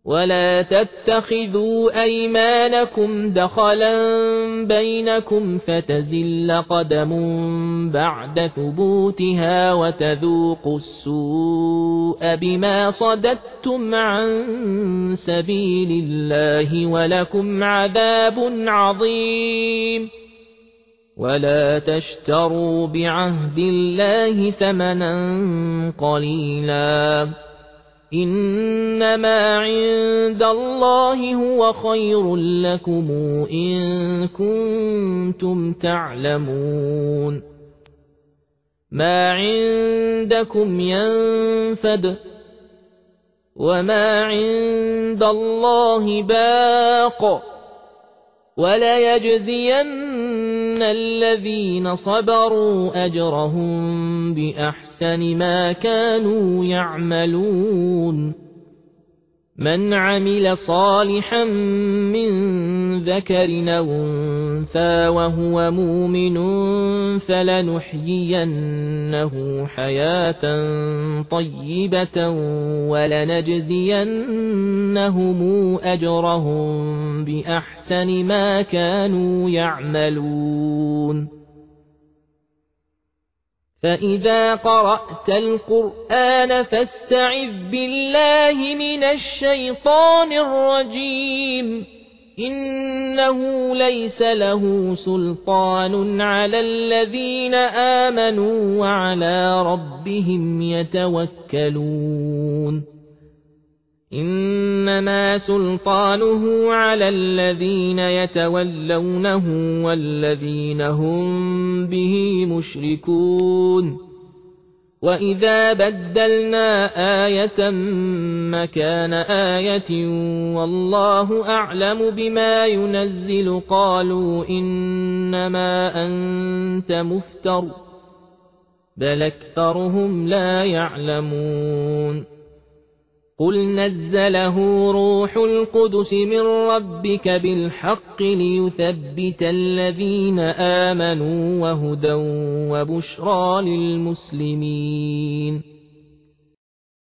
ولا تتخذوا أيمانكم دخلا بينكم فتزل قدم بعد ثبوتها وتذوقوا السوء بما صددتم عن سبيل الله ولكم عذاب عظيم. ولا تشتروا بعهد الله ثمنا قليلا، إنما عند الله هو خير لكم إن كنتم تعلمون. ما عندكم ينفد وما عند الله باق، وليجزين الذين صبروا أجرهم بأحسن ما كانوا يعملون. من عمل صالحا من ذكر أو أنثى وهو مؤمن فلنحيينه حياة طيبة ولنجزينهم أجرهم بأحسن ما كانوا يعملون. فإذا قرأت القرآن فاستعذ بالله من الشيطان الرجيم، إنه ليس له سلطان على الذين آمنوا وعلى ربهم يتوكلون. إنما سلطانه على الذين يتولونه والذين هم به مشركون. وإذا بدلنا آية مكان آية والله أعلم بما ينزل قالوا إنما أنت مفتر، بل أكثرهم لا يعلمون. قل نزله روح القدس من ربك بالحق ليثبت الذين آمنوا وهدى وبشرى للمسلمين.